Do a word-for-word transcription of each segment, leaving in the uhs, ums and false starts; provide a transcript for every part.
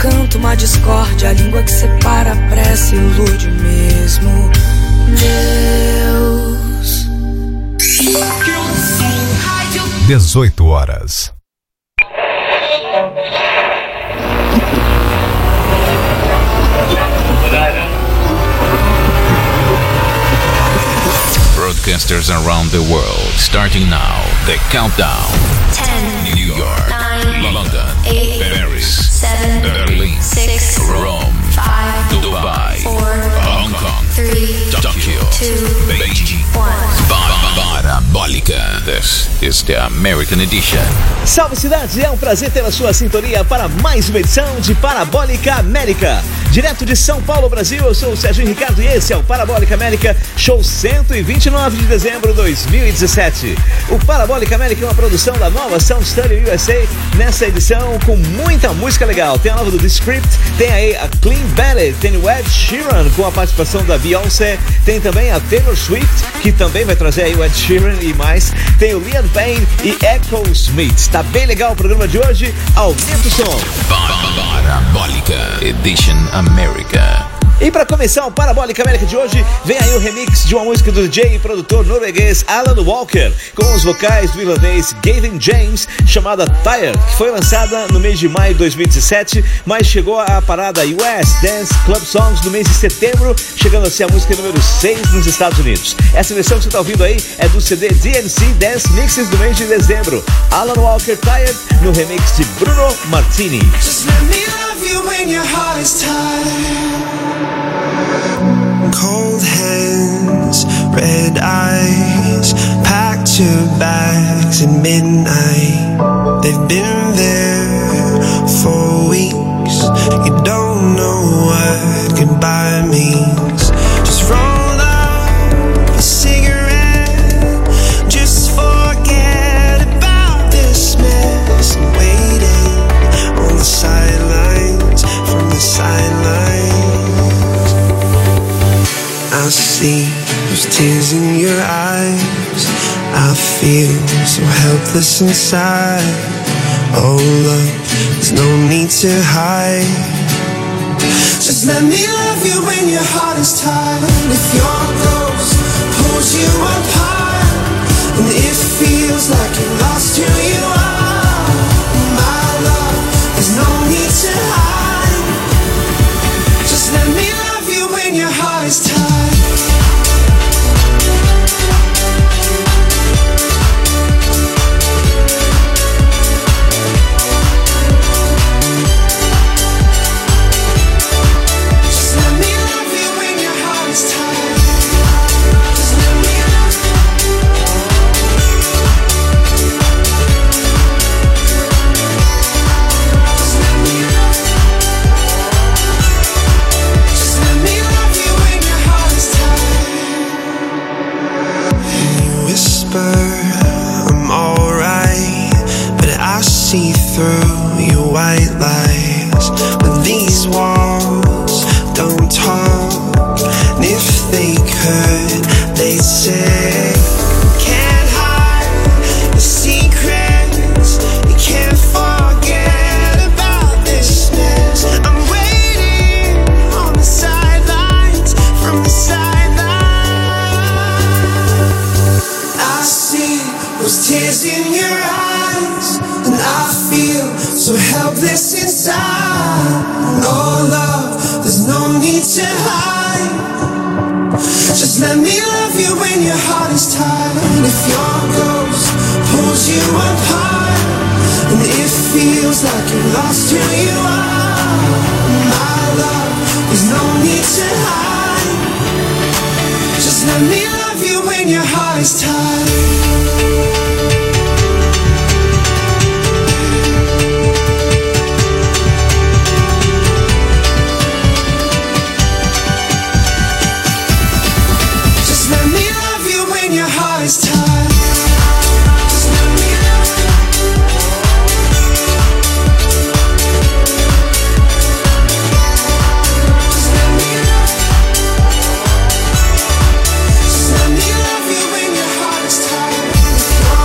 canto, uma discórdia, a língua que separa a prece ilude mesmo Deus. dezoito horas. Broadcasters around the world, starting now, the countdown. ten, New York, nine, London, eight, Paris, seven, Berlin, six, Rome, five, Dubai, four, Hong Kong, three, Tokyo, two, Beijing, one. Parabólica. This is the American edition. Salve cidade, é um prazer ter a sua sintonia para mais uma edição de Parabólica América. Direto de São Paulo, Brasil, eu sou o Sérgio Ricardo e esse é o Parabólica América, show cento e vinte e nove de dezembro de dois mil e dezessete. O Parabólica América é uma produção da nova Sound Studio U S A, nessa edição com muita música legal. Tem a nova do The Script, tem aí a Clean Bandit, tem o Ed Sheeran com a participação da Beyoncé, tem também a Taylor Swift, que também vai trazer aí o Ed Sheeran e mais, tem o Liam Payne e Echo Smith. Tá bem legal o programa de hoje, aumenta o som. Parabólica Edition America. E para começar o Parabólica América de hoje, vem aí o remix de uma música do D J e produtor norueguês Alan Walker, com os vocais do irlandês Gavin James, chamada Tired, que foi lançada no mês de maio de dois mil e dezessete, mas chegou à parada U S Dance Club Songs no mês de setembro, chegando a ser a música número seis nos Estados Unidos. Essa versão que você está ouvindo aí é do C D D N C Dance Mixes do mês de dezembro. Alan Walker Tired, no remix de Bruno Martini. Just let me love you when your heart is tired. Cold hands, red eyes, packed your bags at midnight. They've been there for weeks. You don't know what goodbye means. Just roll up a cigarette. Just forget about this mess. Waiting on the sidelines, from the sidelines. I see those tears in your eyes. I feel so helpless inside. Oh love, there's no need to hide. Just let me love you when your heart is tired. If your ghost pulls you apart, and it feels like you lost who you are, my love, there's no need to hide. Just let me love you when your heart is tired. I'm alright, but I see through your white lies. But these walls don't talk, and if they could, they'd say, can't hide the secrets, you can't forget about this mess. I'm waiting on the sidelines, from the sidelines. Those tears in your eyes, and I feel so helpless inside. Oh love, there's no need to hide. Just let me love you when your heart is tired. If your ghost pulls you apart, and it feels like you lost who you are, my love, there's no need to hide. Just let me love you when your heart is tired. Just let me love you when your heart is tired.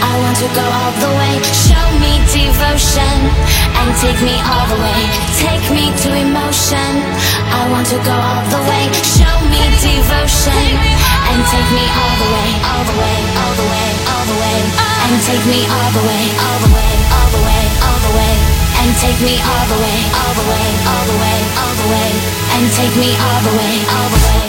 I want to go all the way. Show me devotion and take me all the way. Take me to emotion. I want to go all the way. Show me devotion and take me all the way, all the way, all the way, all the way, and take me all the way, all the way, all the way, all the way, and take me all the way, all the way, all the way, all the way, and take me all the way, all the way.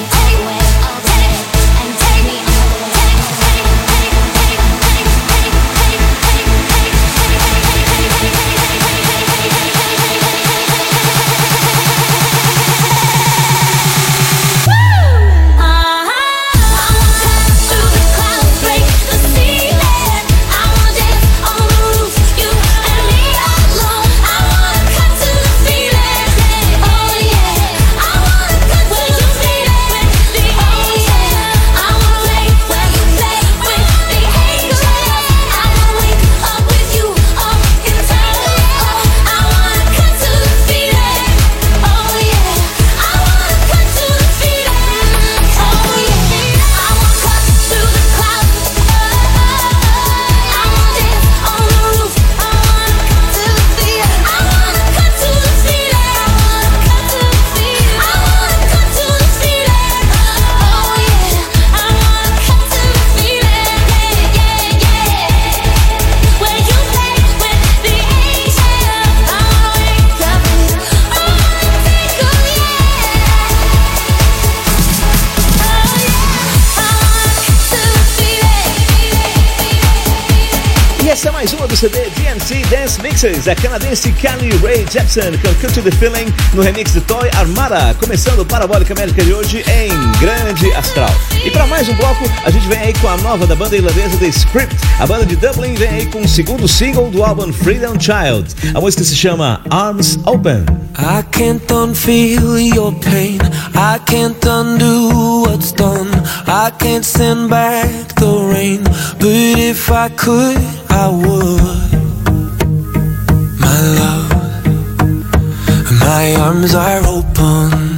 Essa é mais uma do C D D N C Dance Mixes, a canadense Carly Rae Jepsen com Cut to the Feeling no remix de Toy Armada, começando o Parabólica América de hoje em grande astral. E para mais um bloco, a gente vem aí com a nova da banda irlandesa The Script. A banda de Dublin vem aí com o segundo single do álbum Freedom Child. A música se chama Arms Open. I can't unfeel your pain, I can't undo what's done, I can't send back the rain, but if I could, I would. My love, my arms are open.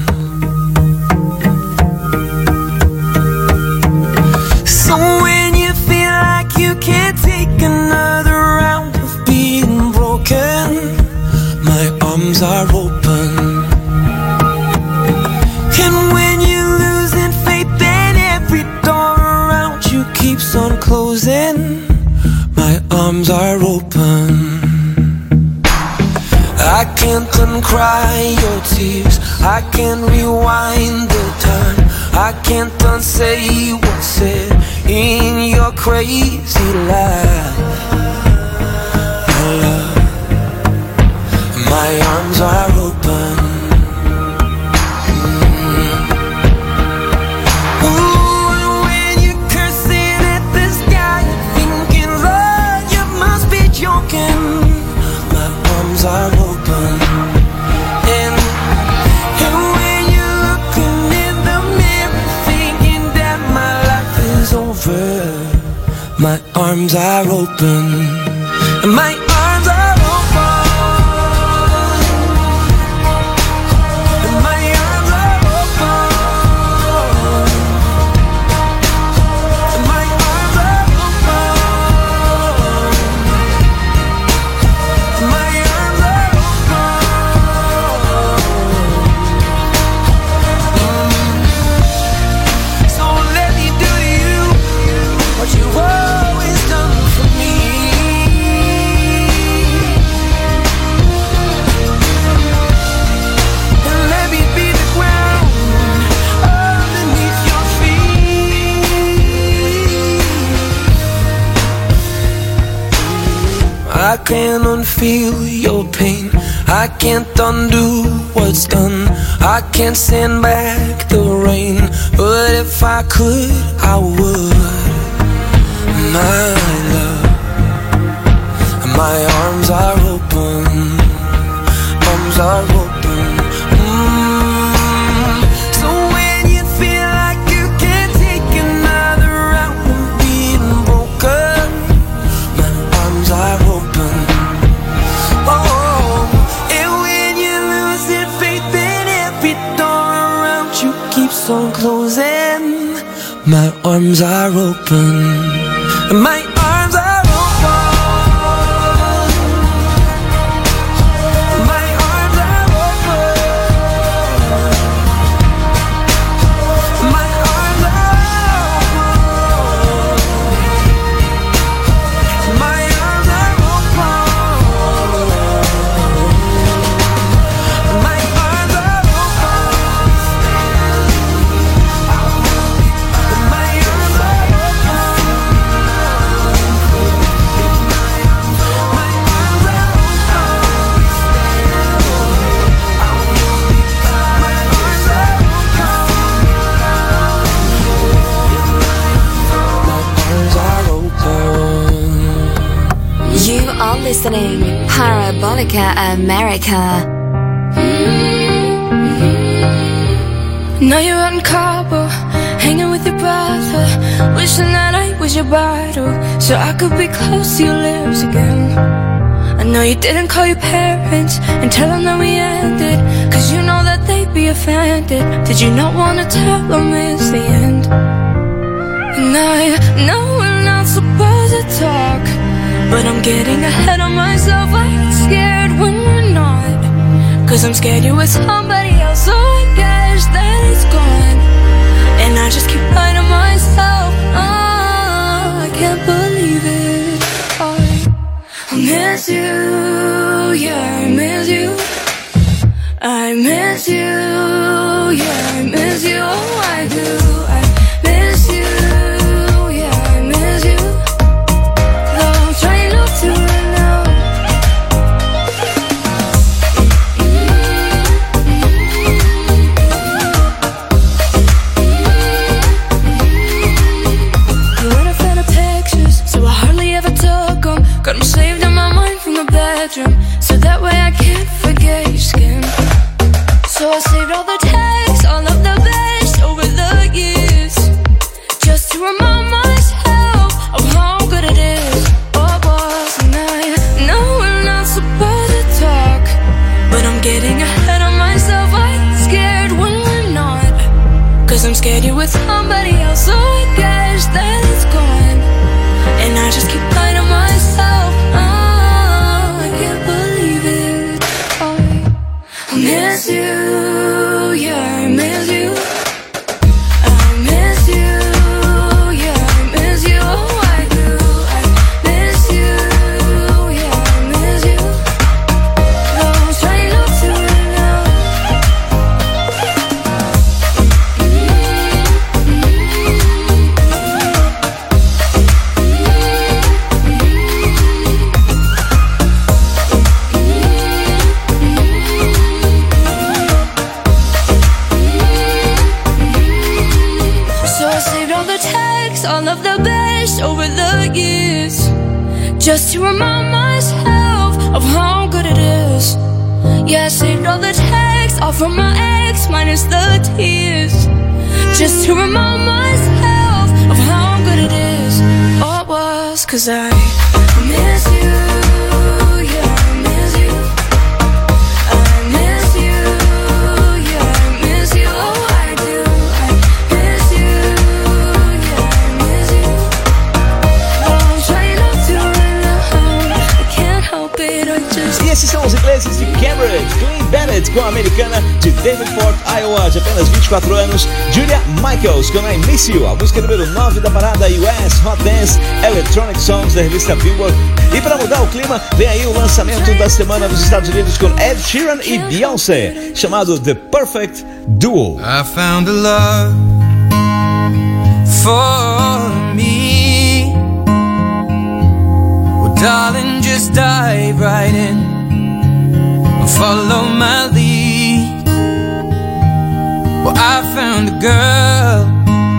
So when you feel like you can't take another round of being broken, my arms are open. And when you're losing faith and every door around you keeps on closing, my arms are open. I can't uncry your tears, I can't rewind the time, I can't unsay what's said in your crazy life. My love, my arms are open. Mm. Ooh, and when you're cursing at the sky, thinking, Lord, you must be joking. My arms are open. And, and when you're looking in the mirror, thinking that my life is over, my arms are open. My arms are open. I can't unfeel your pain, I can't undo what's done, I can't send back the rain, but if I could, I would. My love, my arms are open, arms are open. Mm. So when you feel like you can't take another round of being broken, my arms are open. On closing, my arms are open. My arms are open. listening Parabolica America. Now you're out in Cabo, hanging with your brother, wishing that I was your bottle, so I could be close to your lips again. I know you didn't call your parents and tell them that we ended, cause you know that they'd be offended. Did you not want to tell them it's the end? And I know we're not supposed to talk, but I'm getting ahead of myself. I get scared when we're not, cause I'm scared you're with somebody else, so I guess that it's gone. And I just keep lying to myself. Oh, I can't believe it. Oh, I miss you, yeah, I miss you. I miss you, yeah, I miss you. Oh, I do, I miss you, yeah, I miss you. Though I'm trying not to right now. You went and found the pictures, so I hardly ever took them. Got them saved in my mind from the bedroom, so that way I can't forget your skin. So I saved all the texts, all of the best over the years, just to remind myself of how good it is. Oh, boss, and I know we're not supposed to talk, but I'm getting ahead of myself. I get scared when we're not, cause I'm scared you're with somebody else, so I guess that it's gone. And I just keep lying to myself. Oh, I can't believe it. Oh, I miss you, yeah, I miss you. I miss you, yeah, I miss you. Oh, I do, I miss you, yeah, I miss you. Though I'm trying not to right now. So I saved all the texts, all of the best over the years, just to remind myself of how good it is. Yeah, I saved all the texts, all from my ex, minus the tears, just to remind myself of how good it is. Oh, it was, cause I miss you, yeah, I miss you. I miss you, yeah, I miss you. Oh, I do, I miss you, yeah, I miss you. Oh, I'm trying not to right now, I can't help it, I just... E esses são os ingleses de Cambridge, Clean Bennett com a americana de Davenport, Iowa, de apenas vinte e quatro anos, Julia Michaels com I Miss You, a música número nove da parada U S Hot Dance Electronic Songs da revista Billboard. E para mudar o clima, vem aí o lançamento da semana dos Estados Unidos com Ed Sheeran e Beyoncé, chamado The Perfect Duo. I found a love for me. Well, darling, just dive right in. Follow my lead. Well, I found a girl,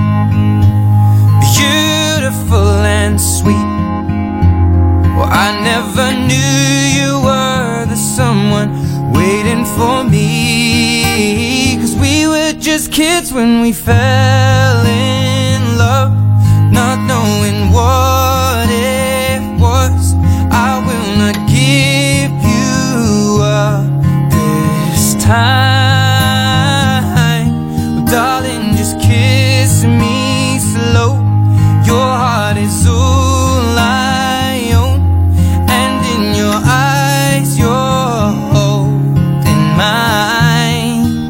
beautiful and sweet. Well, I never knew you were the someone waiting for me. Cause we were just kids when we fell in love, not knowing what it was. I will not give you up this time. Well, darling, just kiss me slow. Your heart is all I own, and in your eyes you're holding mine.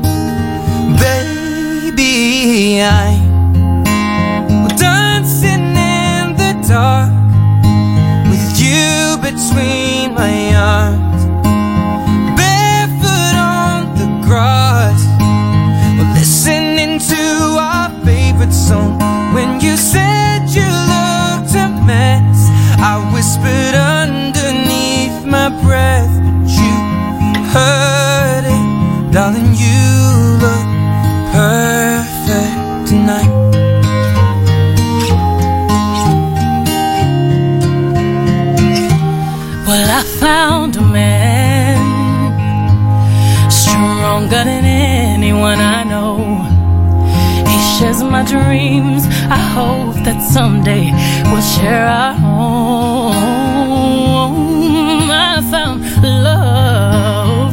Baby, I'm dancing in the dark with you between my arms, barefoot on the grass. We're listening to our favorite song. When you said you looked a mess, I whispered underneath my breath, but you heard it. Darling, you look perfect tonight. Well, I everyone I know. He shares my dreams. I hope that someday we'll share our home. I found love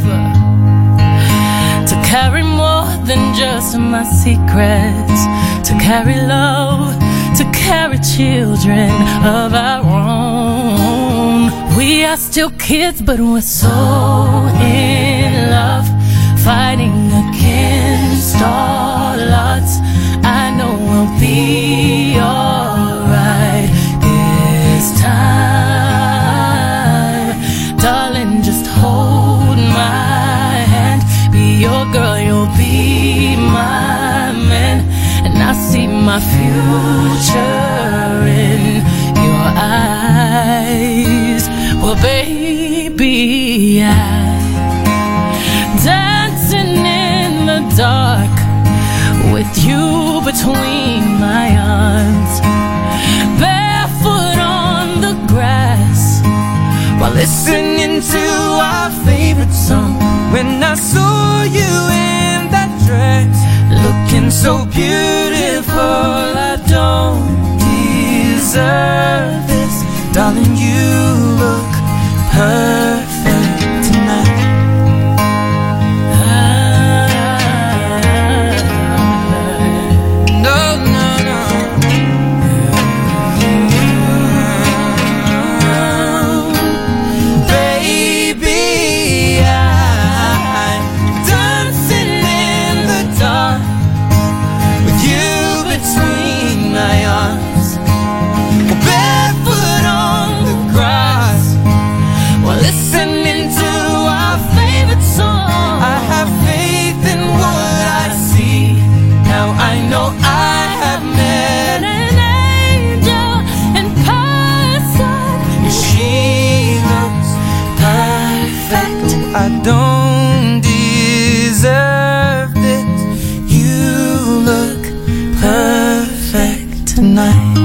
to carry more than just my secrets, to carry love, to carry children of our own. We are still kids, but we're so in love, fighting against all odds. I know we'll be alright this time. Darling, just hold my hand. Be your girl, you'll be my man. And I see my future in your eyes. Well, baby, I'm dancing in the dark with you between my arms, barefoot on the grass while listening to our favorite song. When I saw you in that dress, looking so beautiful, I don't deserve this. Darling, you look perfect tonight. I don't deserve this. You look perfect tonight.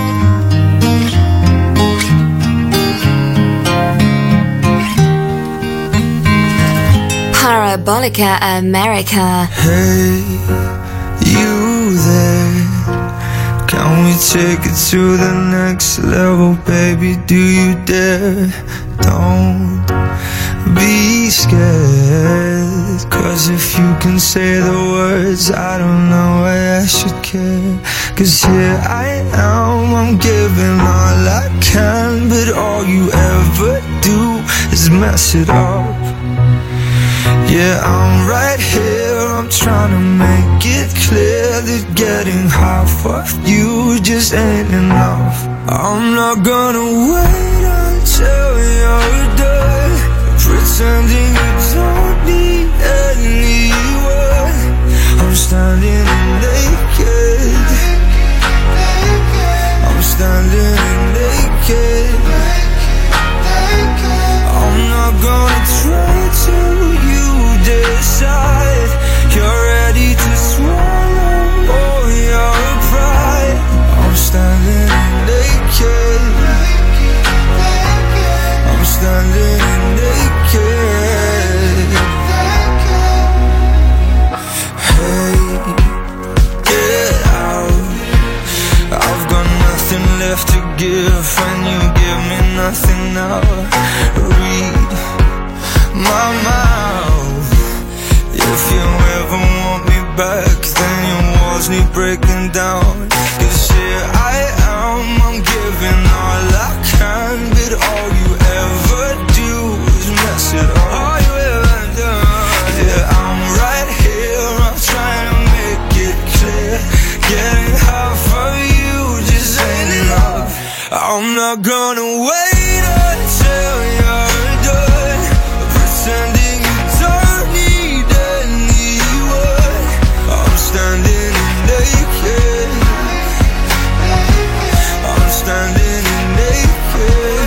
Parabolica America. Hey, you there? Can we take it to the next level, baby? Do you dare? Don't be scared, 'cause if you can say the words, I don't know why I should care. 'Cause here I am, I'm giving all I can, but all you ever do is mess it up. Yeah, I'm right here, I'm trying to make it clear that getting half of you just ain't enough. I'm not gonna wait until you're done pretending you don't need anyone. I'm standing naked, I'm standing naked. I'm not gonna try till you decide you're ready to swallow all your pride. I'm standing naked, I'm standing naked. Hey, get out. I've got nothing left to give, and you give me nothing now. Read my mouth. If you ever want me back, then your walls need breaking down. 'Cause here I am, I'm giving all I can, but all you ever do is mess it up. All you ever do. Yeah, I'm right here, I'm trying to make it clear. Getting half of you just ain't enough. I'm not gonna wait until you're done pretending you don't need anyone. I'm standing naked, I'm standing naked.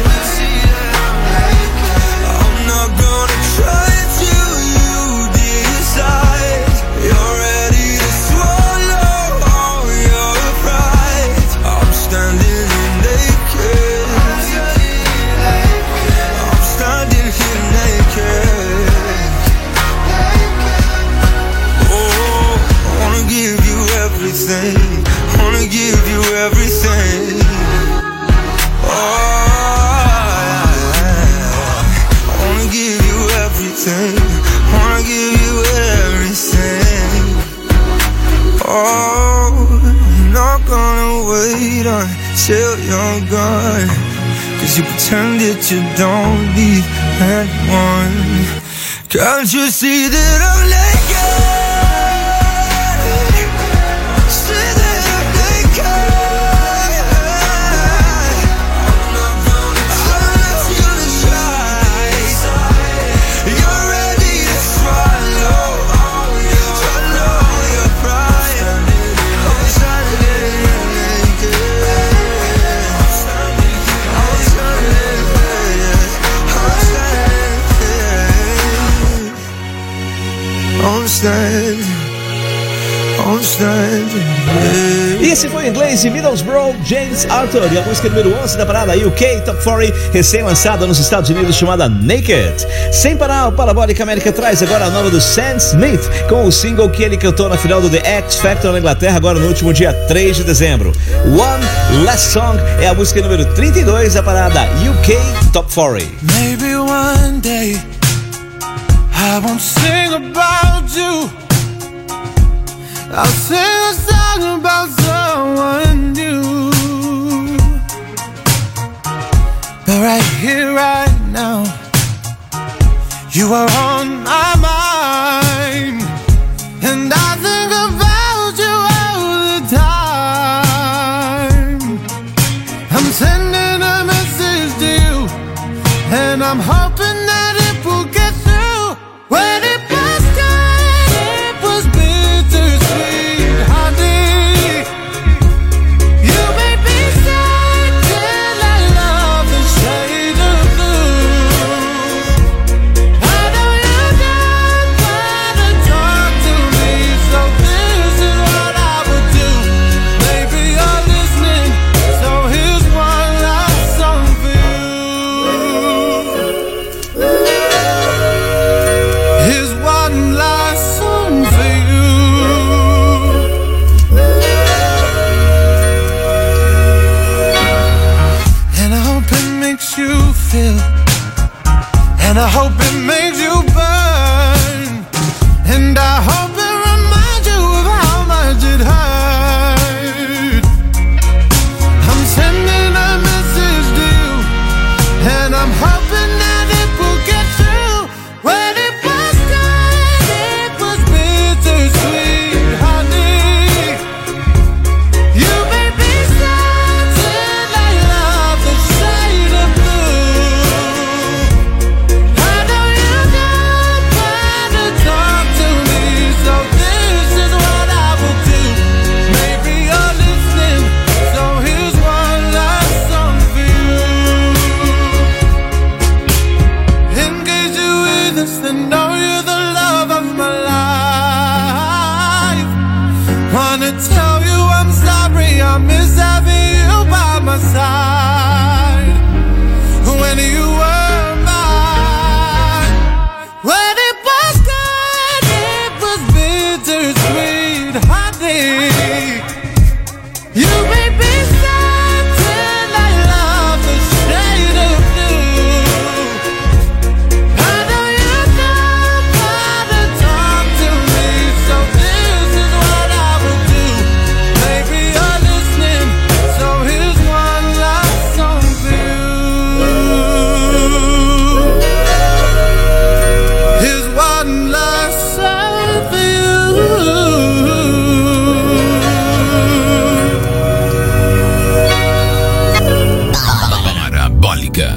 I'm not gonna try till you decide you're ready to swallow all your pride. I'm standing naked. everything. Wanna give you everything. Oh, I wanna give you everything. Wanna give you everything. Oh, I'm not gonna wait until you're gone, 'cause you pretend that you don't need anyone. Can't you see that I'm naked? See that I'm naked. I'm not gonna try. You're ready to swallow all your, swallow your pride. I'm standing naked. I'm standing naked. I'm standing. I'm standing. E esse foi o inglês de Middlesbrough, James Arthur, e a música número onze da parada U K Top quarenta, recém-lançada nos Estados Unidos, chamada Naked. Sem parar, o Parabólica América traz agora a nova do Sam Smith, com o single que ele cantou na final do The X Factor na Inglaterra, agora no último dia três de dezembro. One Last Song é a música número trinta e dois da parada U K Top quarenta. Maybe one day I won't sing about you. I'll sing a song about someone new. But right here, right now, you are on my mind, and I think about you all the time. I'm sending a message to you, and I'm hoping that it will get through. When it was good, it was bittersweet, honey. You made me sad till I love the shade of blue. I know you don't wanna talk to me, so this is what I would do. Maybe you're listening, so here's one last song for you. Here's one last song for you. And I hope it makes you feel, and I hope it makes you burn, and I hope it reminds you of how much it hurt. I'm sending a message to you, and I'm hoping that it will get through. When it was good, it was bittersweet, honey. You made me sad till I love the shade of blue. I know you don't wanna talk to me, so this is what I will do. Maybe you're listening, so here's one last song for you. In case you're with us, then know you're the love of my life. Wanna tell you I'm sorry, I miss having you by my side when you were mine. When it was good, it was bittersweet, honey. You made me sad till I love the shade of blue. I know you don't wanna talk to me, so this is what I will do. Maybe you're listening, so here's one last song for you. Here's one last song for you. Parabólica.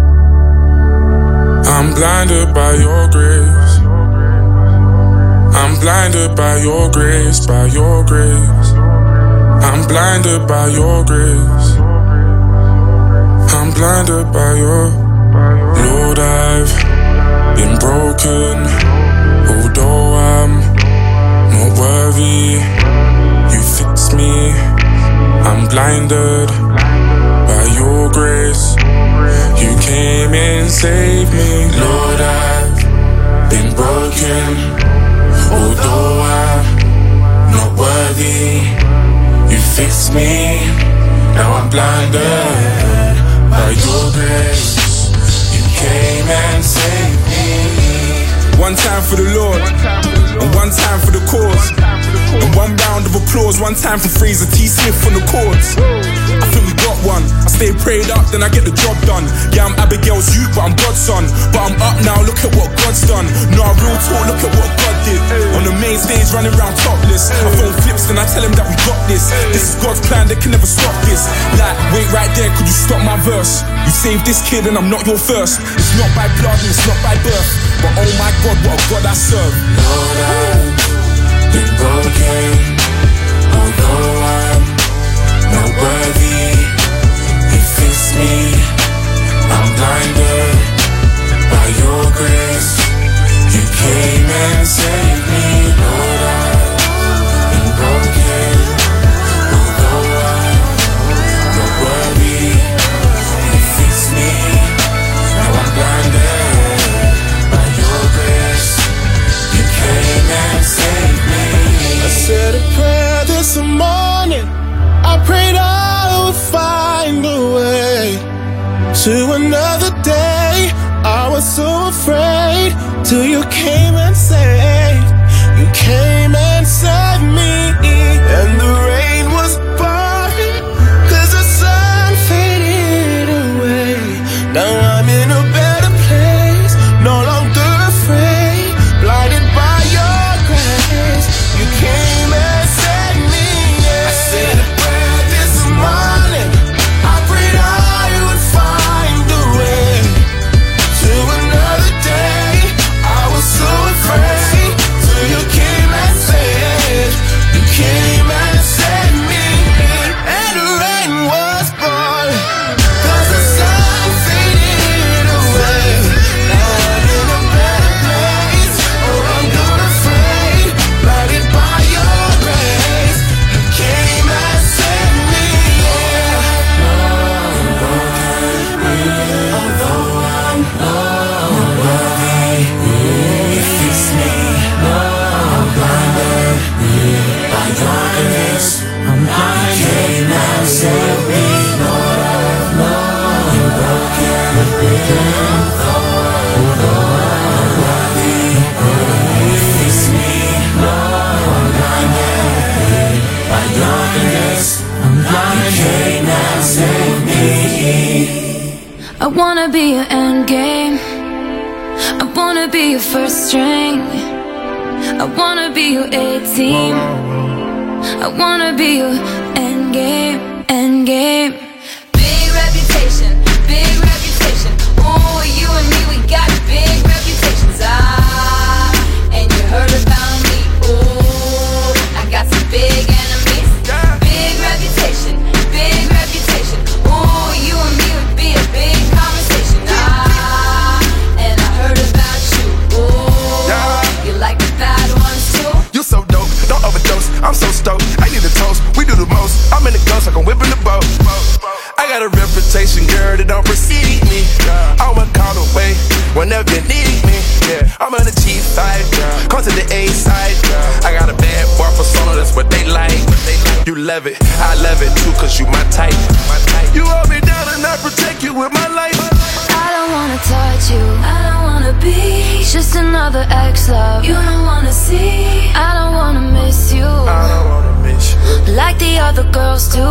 I'm blinded by your grace. I'm blinded by your grace, by your grace. I'm blinded by your grace. I'm blinded by your Lord, I've been broken. Although I'm not worthy, you fix me. I'm blinded by your grace. You came and saved me. Lord, I've been broken. Although I'm not worthy, me. Now I'm blinded by your grace. You came and saved me. One time for the Lord, and one time for the cause, and one round of applause, one time for Fraser T. Smith on the chords. I think we got one. I stay prayed up, then I get the job done. Yeah, I'm Abigail's youth, but I'm God's son. But I'm up now, look at what God's done. Nah, real talk, look at what God did. On the main stage, running around topless. I phone flips, then I tell him that we got this. This is God's plan, they can never stop this. Like, wait right there, could you stop my verse? You saved this kid and I'm not your first. It's not by blood and it's not by birth, but oh my God, what a God I serve. Lord, I've been broken, although I'm not worthy. You fix me, I'm blinded by your grace. You came and saved me. Lord, I've been broken, although I'm not worthy. You fix me, now I'm blinded by your grace. You came and saved me. I said a prayer this morning. I prayed I would find a way to another day. I was so afraid till you came and saved. You came and saved me. And the rain was pouring, cause the sun faded away. Now I'm in a better place, no longer afraid. Blinded by your grace, you came and saved me. Yeah. I said a prayer this morning. I prayed I would find a way to another day. I was so afraid till you came and saved. You came and saved me. And the rain was pouring, cause the sun faded away. Now I'm in a better place, no longer afraid. Blinded by your grace, you came and saved me. Although I'm not worthy, you fix me. I'm blinded by your grace. You came and saved me. Lord, I've been broken. Although I'm worthy, you fix me. I'm blinded by your grace. You came and saved me. I wanna be your end game. I wanna be your first string. I wanna be your A-team. I wanna be your end game, end game. Big reputation, big reputation. Oh, you and me, we got big reputations. Ah, and you heard about me. Oh, I got some big enemies. Big reputation, big reputation. Oh, you and me would be a big conversation. Ah, and I heard about you. Oh, you like the bad ones too? You so dope, don't overdose. I'm so stoked, I need a toast. We do the most, I'm in the ghost like I'm whipping the boat. I got a reputation, girl, that don't precede me. I want call away whenever you need me. Yeah, I'm on the G side, come to the A side. I got a bad boy persona, that's what they like. You love it, I love it too, cause you my type. You hold me down and I protect you with my life. I don't wanna touch you, I don't wanna be just another ex-love you don't wanna see. I don't wanna miss you, I don't wanna miss you like the other girls do.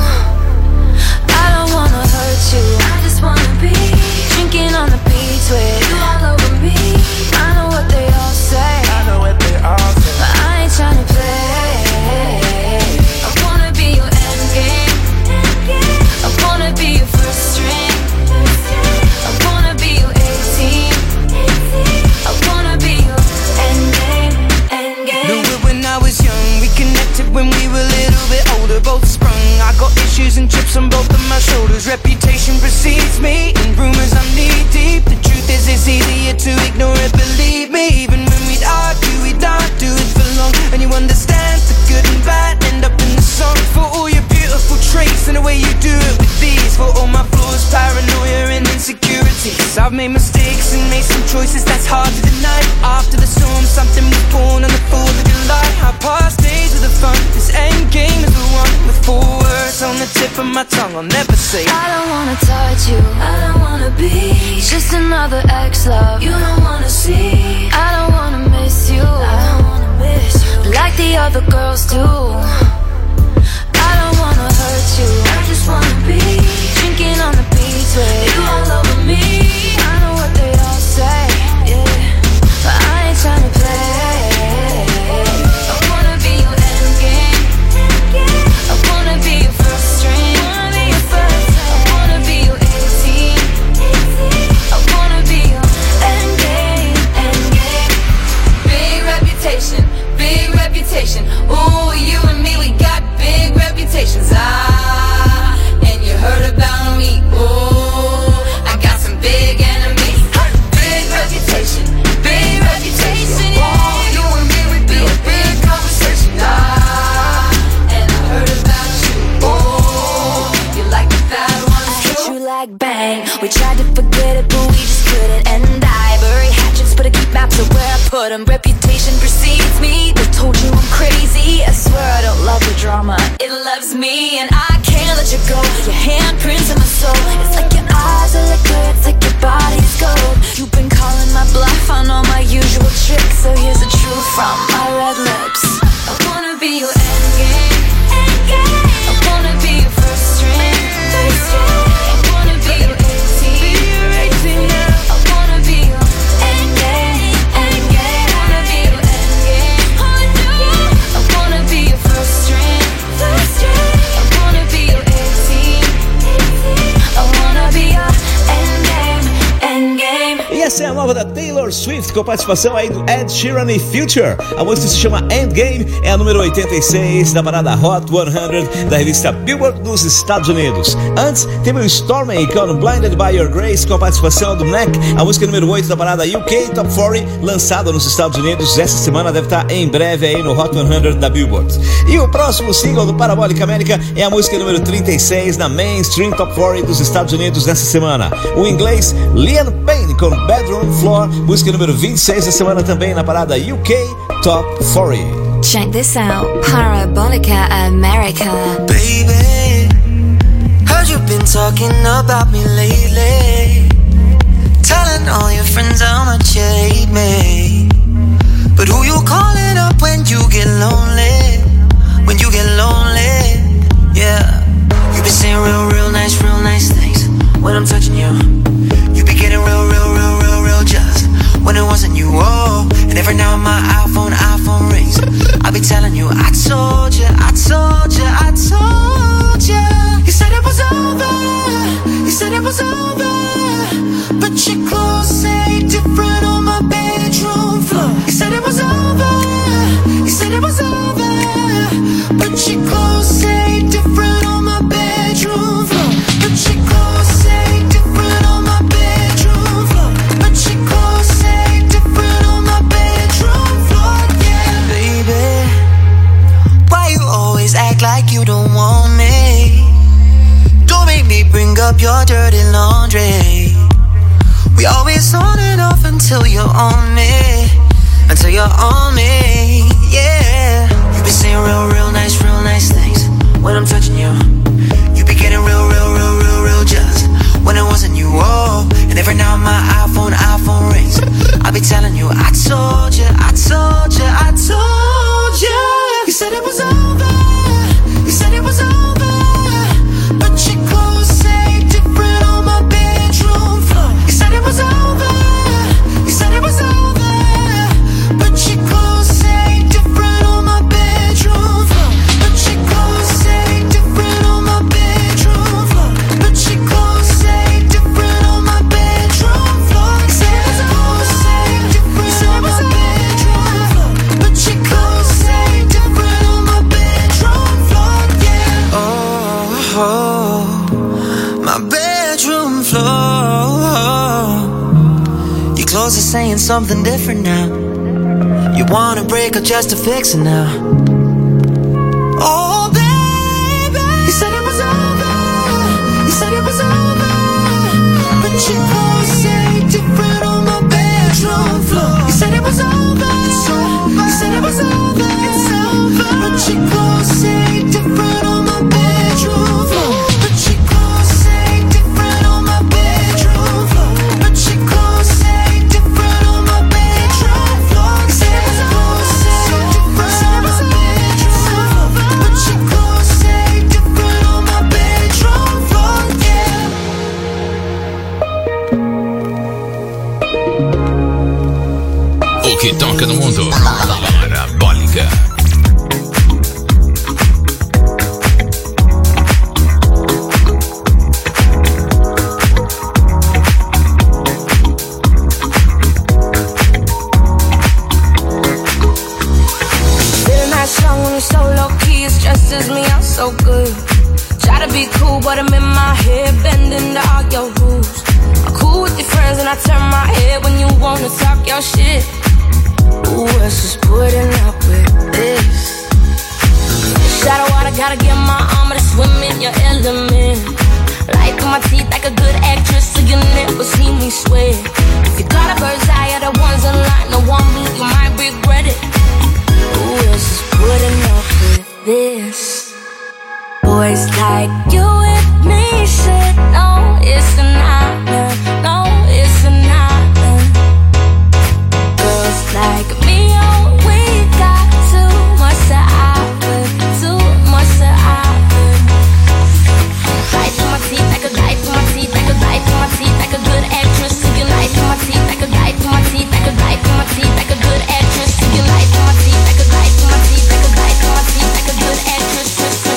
I don't wanna hurt you, I just wanna be drinking on the beach with you all over me. I know what they all say, I know what they all say, but I ain't tryna play. I wanna be your end game. I wanna be your first string. I wanna be your A-team. I wanna be your end game, end game. Knew it when I was young, we connected when we were a little bit older, both sprung. I got issues and chips on both of my shoulders. Reputation precedes me, and rumors I'm knee deep. The truth is it's easier to ignore it, believe me. Even when we'd argue, we'd not do it for long. And you understand the good and bad end up in the song. For all your beautiful traits and the way you do it with these. For all my flaws, paranoia and insecurities. I've made mistakes and made some choices that's hard to deny. After the storm, something was born on the fourth of July. I passed days with the fun, this end game is the one with four words. tip of my tongue, I'll never say I don't wanna touch you, I don't wanna be just another ex-love you don't wanna see. I don't wanna miss you, I don't wanna miss you like the other girls do. I don't wanna hurt you, I just wanna be drinking on the beach with you all over me. I know what they all say, yeah, but I ain't tryna play. I wanna be your endgame, I wanna be your first string, I wanna be your eighteen, I wanna be your endgame, endgame. Big reputation, big reputation. Ooh, you and me, we got big reputations. Ah, and you heard about me. Ooh, I got some big enemies. Big reputation, big reputation. Ooh, you and me, we be a big conversation. Ah, and I heard about you. Ooh, you like the bad ones too. I hit you like bang. We tried to forget it, but we just couldn't. And I bury hatchets, but I keep maps of where I put them. Reputation precedes me. They told you I'm crazy. I swear I don't love the drama, it loves me. And I can't let you go. Your handprints in my soul. It's like your eyes are liquid, it's like your body's gold. You've been calling my bluff on all my usual tricks, so here's the truth from my red lips. I wanna be your endgame, endgame. I wanna be your first string, first string. I wanna be your eighteen, I wanna be your endgame, endgame. I wanna be your endgame, I wanna be your first string, first string. I wanna be your eighteen, I wanna be your endgame, endgame. E essa é a nova da Taylor Swift, com participação aí do Ed Sheeran e Future. A música se chama Endgame, é a número oitenta e seis da parada Hot cem da revista Billboard dos Estados Unidos. Antes, teve o Stormy com Blinded by Your Grace, com a participação do Neck, a música número oito da parada U K Top quarenta, lançada nos Estados Unidos. Essa semana deve estar em breve aí no Hot cem da Billboard. E o próximo single do Parabólica América é a música número trinta e seis na Mainstream Top quarenta dos Estados Unidos nessa semana. O inglês Liam Payne com Bedroom Floor, música número vinte e seis da semana também na parada U K Top quarenta. Check this out, Parabolica America. Baby, heard you've been talking about me lately, telling all your friends how much you hate me. But who you calling up when you get lonely? When you get lonely, yeah. You been saying real, real nice, real nice things when I'm touching you. You be getting real, real, real, real, real just when it wasn't you, oh. And every now my iPhone, iPhone rings, I be telling you, I told you, I told you, I told you. You said it was over, you said it was over, but your clothes say different on my bedroom floor. You said it was over, you said it was over, but your clothes say different on my bedroom floor. But your clothes say different on my bedroom floor. But your clothes say different on my bedroom floor, yeah. Baby, why you always act like you don't want me? Don't make me bring up your dirty laundry. We always on and off until you're on me, until you're on me, yeah. You be saying real, real nice, real nice things when I'm touching you. You be getting real, real, real, real, real just when it wasn't you, oh. And every now my iPhone, iPhone rings, I be telling you, I told you, I told you, I told you. You said it was over, you said it was over, but your clothes say different on my bedroom floor. You said it was over, you said it was over, but your clothes say different on my bedroom floor. But your clothes say different on my bedroom floor. But your clothes say different on my bedroom floor. You said it was over, say different on my bedroom floor. But your clothes say different on my bedroom floor, yeah. Oh, oh, my bedroom floor. Your clothes are saying something different now. You wanna break up just to fix it now. Oh, baby, you said it was over, you said it was over, but your clothes say different on my bedroom floor. You said it was over, it's over, you said it was over, it's over, but your clothes say different on my bedroom floor. that song when it's so low-key, it stresses me out so good. Try to be cool, but I'm in my head, bending to all your rules. I'm cool with your friends and I turn my head when you wanna talk your shit. Who else is putting up with this? Fish out of water, gotta get my armor to swim in your element. Light through my teeth like a good actress, so you never see me sweat. If you got a bird's eye of the ones in line, no one me, you might regret it. Who else is putting up with this? Boys like you and me should know it's an honor, no, it's an honor. Girls like me, oh, we got too much to offer, too much to offer. Light through my teeth like a light through my teeth, like a light through my teeth, like a good actress. So you light through my teeth, like a light through my teeth, like a light through my teeth, like a good actress. So you light through my teeth, like a light through my teeth, like a light through my teeth, like a good actress.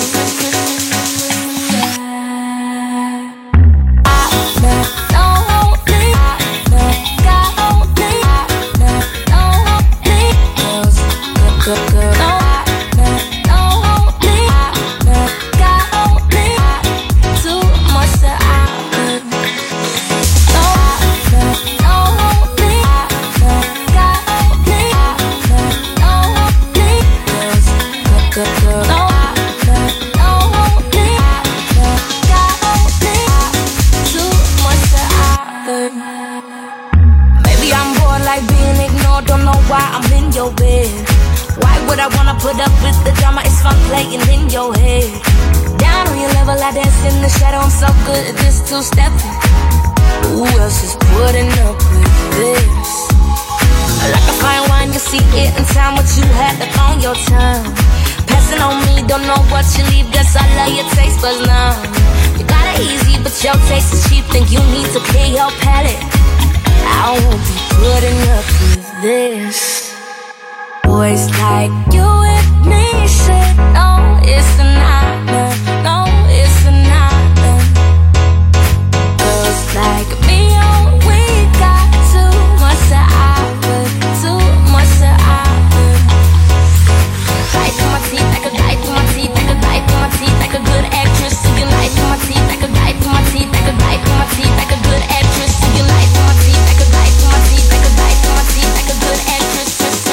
Put up with the drama, it's fun playing in your head. Down on your level, I dance in the shadow, I'm so good at this two-stepping. Who else is putting up with this? Like a fine wine, you see it in time, what you had left on your tongue. Passing on me, don't know what you leave, guess I love your taste buds now. You got it easy, but your taste is cheap, think you need to clear your palate. I won't be putting up with this. Boys like you and me should know it's an honor, no, it's an honor. Girls like me, oh, we got too much to offer, too much to offer. Light through my teeth, like a light through my teeth, like a light through my teeth, like a good actress. So you light through my teeth, like a light through my teeth, like a light through my teeth, like a good actress. So you light through my teeth, like a light through my teeth, like a light through my teeth, like a good actress.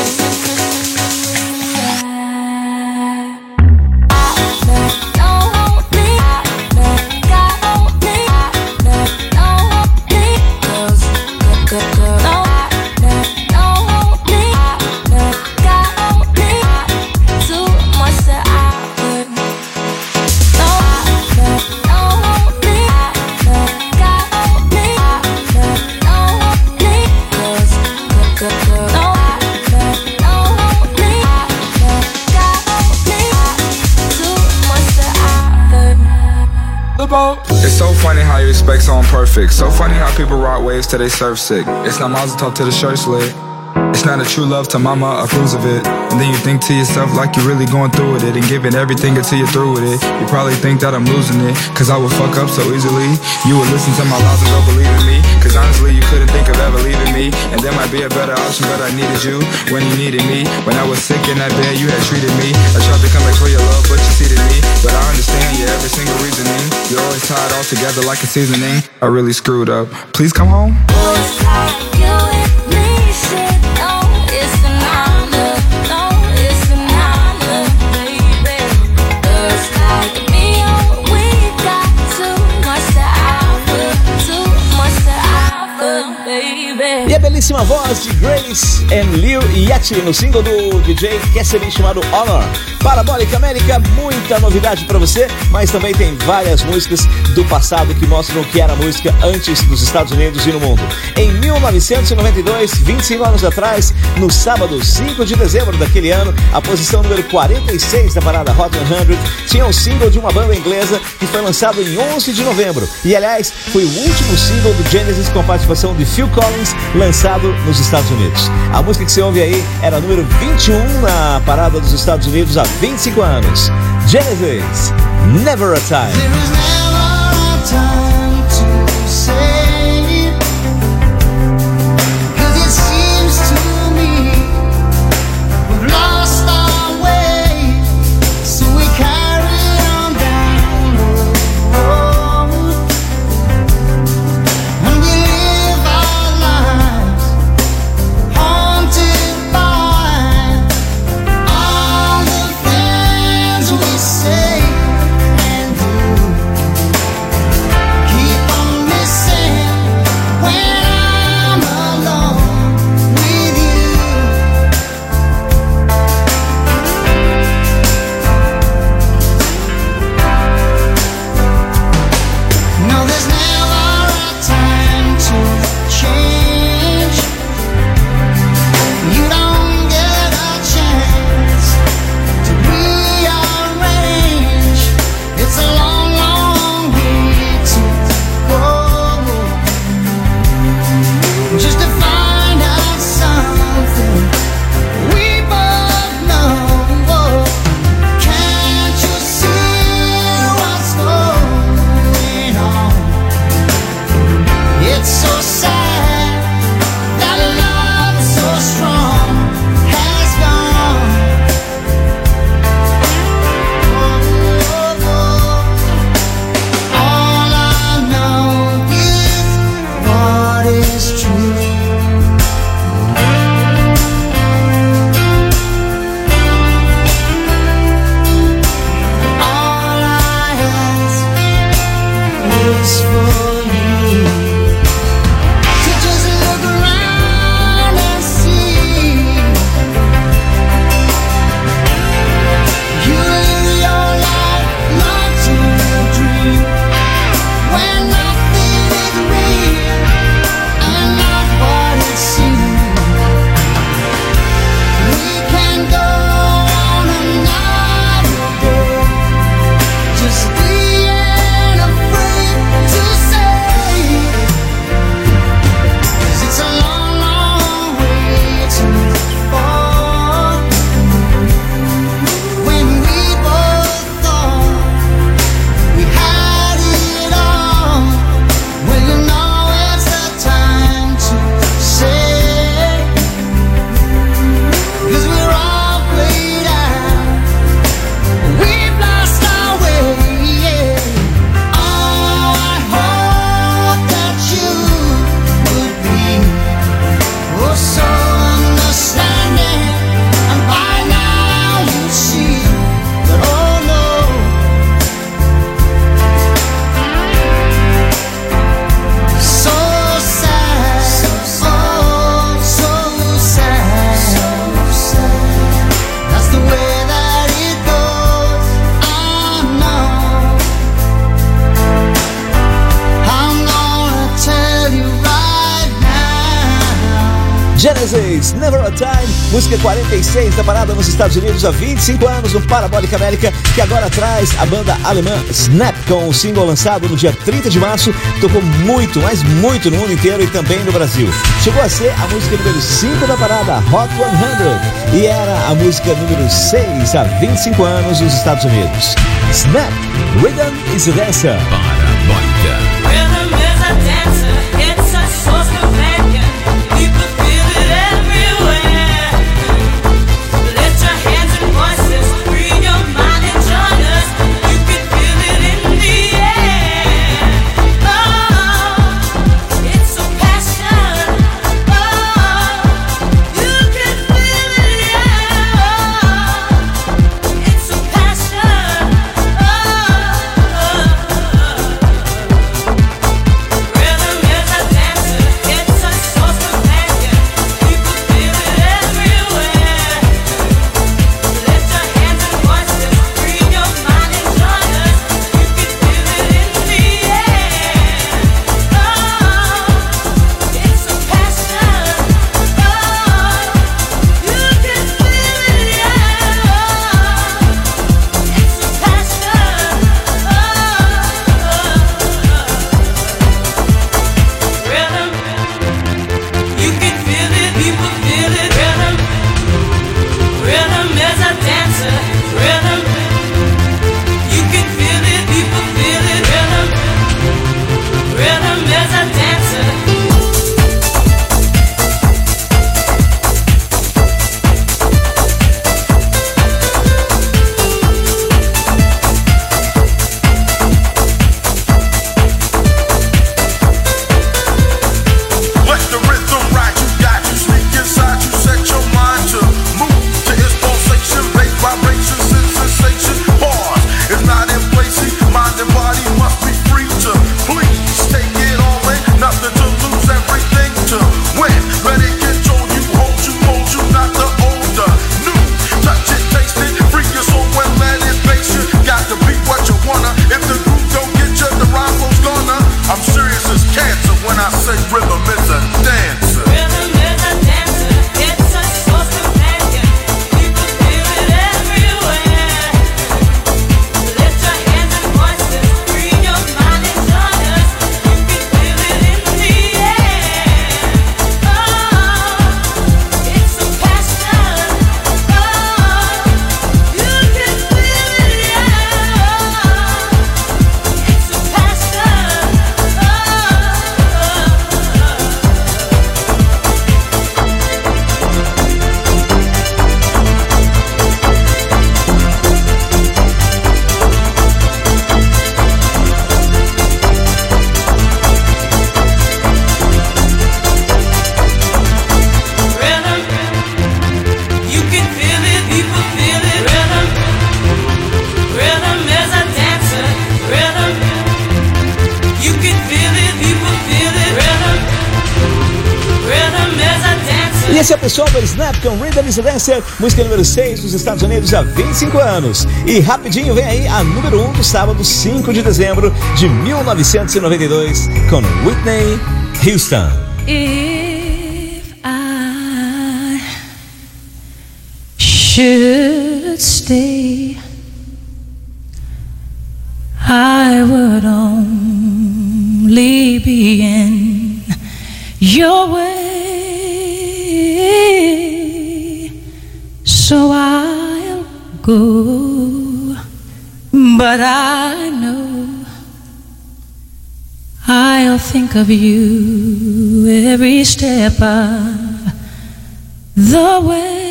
It's so funny how you expect someone perfect. So funny how people rock waves till they surf sick. It's not Mazel Tov till the shirt slit. It's not a true love till mama approves of it. And then you think to yourself like you're really going through with it and giving everything until you're through with it. You probably think that I'm losing it, cause I would fuck up so easily. You would listen to my lies and don't believe in me, cause honestly you couldn't think of ever leaving me. And there might be a better option, but I needed you when you needed me. When I was sick in that bed you had treated me. I tried to come back for your love but you cheated me. But I understand your every single reasoning. You're always tied all together like a seasoning. I really screwed up. Please come home. Boys like you and me should know it's an honor, no, it's an honor, baby. Girls like me, oh, we got too much to offer, too much to offer, baby. E a belíssima voz de Grace and Lil Yachty no single do D J Cassidy chamado Honor. Parabólica América, muita novidade pra você, mas também tem várias músicas do passado que mostram o que era música antes dos Estados Unidos e no mundo. Em mil novecentos e noventa e dois, vinte e cinco anos atrás, no sábado cinco de dezembro daquele ano, a posição número quarenta e seis da parada Hot cem tinha um single de uma banda inglesa que foi lançado em onze de novembro. E aliás, foi o último single do Genesis com participação de Phil Collins, lançado nos Estados Unidos. A música que você ouve aí era número vinte e um na parada dos Estados Unidos há vinte e cinco anos. Genesis, Never a Time. There is never a time to say, 'cause it seems to me we've lost our way. Boys, Never a Time, música quarenta e seis da parada nos Estados Unidos há vinte e cinco anos no Parabólica América, que agora traz a banda alemã Snap com o single lançado no dia trinta de março, tocou muito, mas muito no mundo inteiro e também no Brasil. Chegou a ser a música número cinco da parada Hot cem e era a música número seis há vinte e cinco anos nos Estados Unidos. Snap, Rhythm is a Dancer. Parabólica. Rhythm is a dancer, it's a source companion. People feel it everywhere. Lift your hands and voices, free your mind and join us. You can feel it in the air. Oh, it's a passion. Oh, you can feel it, yeah. Oh, it's a passion. Oh, rhythm is a dancer, it's a source companion. People feel it everywhere. Lift your hands and voices, free your mind and join us. You can feel it in the air. Oh, it's a passion. Oh, you can feel it, yeah. Oh, it's a passion. Oh, rhythm, you can feel it, people feel it. Rhythm, rhythm is a dancer. Rhythm, you can feel it, people feel it. Rhythm, rhythm is a dancer. Let the rhythm ride you, guide you, sneak inside you, set your mind to move to its pulsation, bass vibration, sensation. Pause, it's not in place. See, mind and body must be free to please take it all in. Nothing to lose, everything to win. Let it control you, hold you, mold you, not the older new. Touch it, taste it, free your soul and let it face you. Got to be what you wanna. If the groove don't get you, the rhyme goes gonna. I'm serious as cancer when I say rhythm is a dancer. Rhythm is a dancer, it's a source companion. People feel it everywhere. Lift your hands and voices, free your mind and join us. You can feel it in the air. Oh, it's a passion. Oh, you can feel it, yeah. Oh, it's a passion. Oh. Rhythm, you can feel it, people feel it. Rhythm, rhythm is a dancer. Rhythm, you can feel it, people feel it. Rhythm, rhythm is a dancer. E esse é o pessoal do Snap com Rhythm is a Dancer, música número seis nos Estados Unidos há vinte e cinco anos. E rapidinho vem aí a número um do sábado, cinco de dezembro de mil novecentos e noventa e dois, com Whitney Houston. If I should stay, I would only be in your way, so I'll go, but I know I'll think of you every step of the way.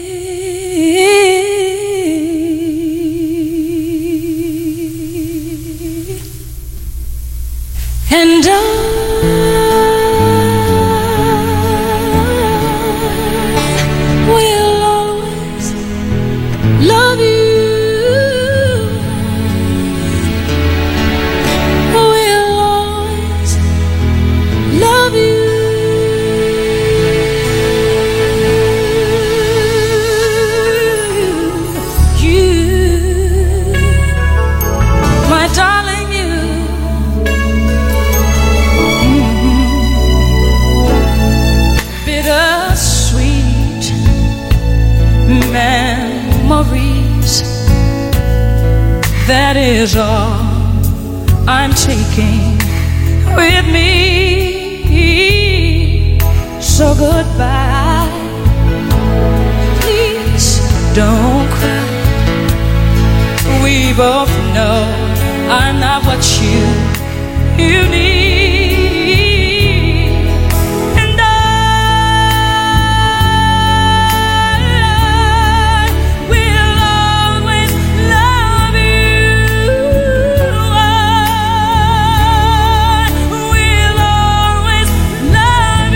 And I will always love you. Will always love you. That is all I'm taking with me. So goodbye. Please don't cry. We both know I'm not what you you need. And I will always love you. I will always love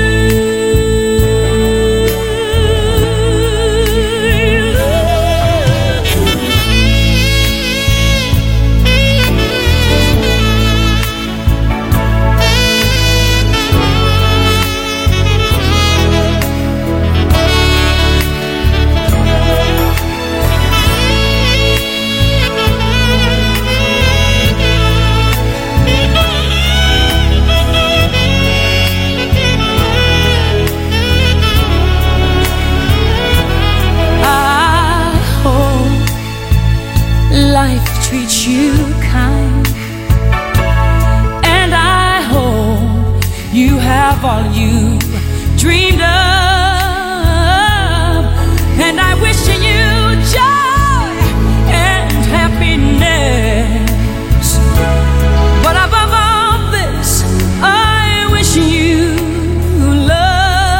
life treats you kind, and I hope you have all you dreamed of, and I wish you joy and happiness, but above all this I wish you love.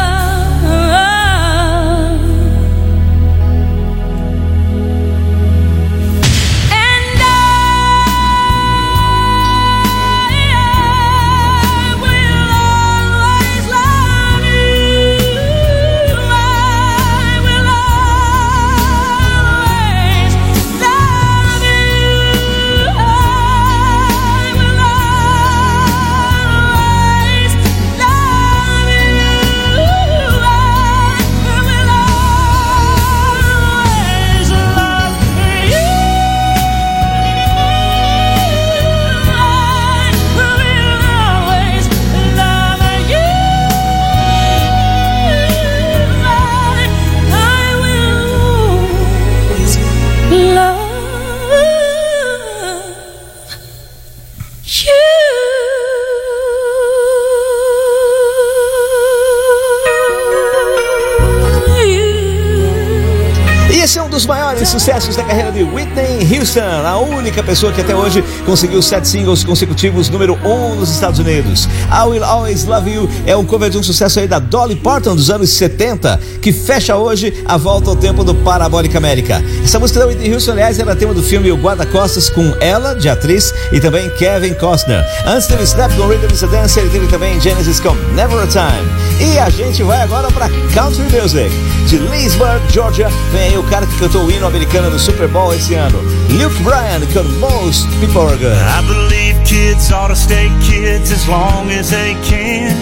Esse é um dos maiores sucessos da carreira de Whitney Houston, a única pessoa que até hoje conseguiu sete singles consecutivos número um nos Estados Unidos. I Will Always Love You é um cover de um sucesso aí da Dolly Parton dos anos setenta, que fecha hoje a volta ao tempo do Parabólica América. Essa música da Whitney Houston, aliás, era tema do filme O Guarda-Costas, com ela, de atriz, e também Kevin Costner. Antes teve Snap com Rhythm is a Dance, ele teve também Genesis com Never a Time. E a gente vai agora para Country Music. De Leesburg, Georgia, vem aí o cara que cantou o hino americano no Super Bowl esse ano, Luke Bryan com Most People Are Good. I believe kids ought to stay kids as long as they can.